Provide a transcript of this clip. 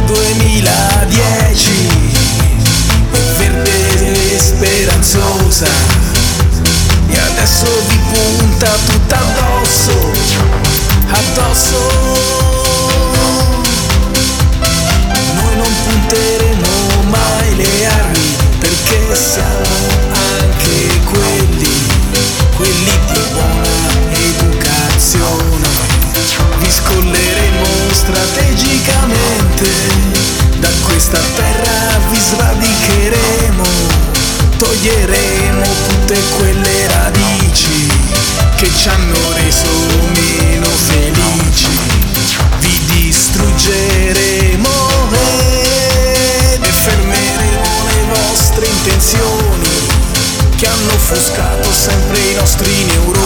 2010 è verde e speranzosa, e adesso vi punta tutta addosso, addosso. Noi non punteremo mai le armi, perché siamo anche quelli di buona educazione. Vi scolleremo strategicamente, da questa terra vi sradicheremo, toglieremo tutte quelle radici che ci hanno reso meno felici. Vi distruggeremo e fermeremo le vostre intenzioni, che hanno offuscato sempre i nostri neuroni.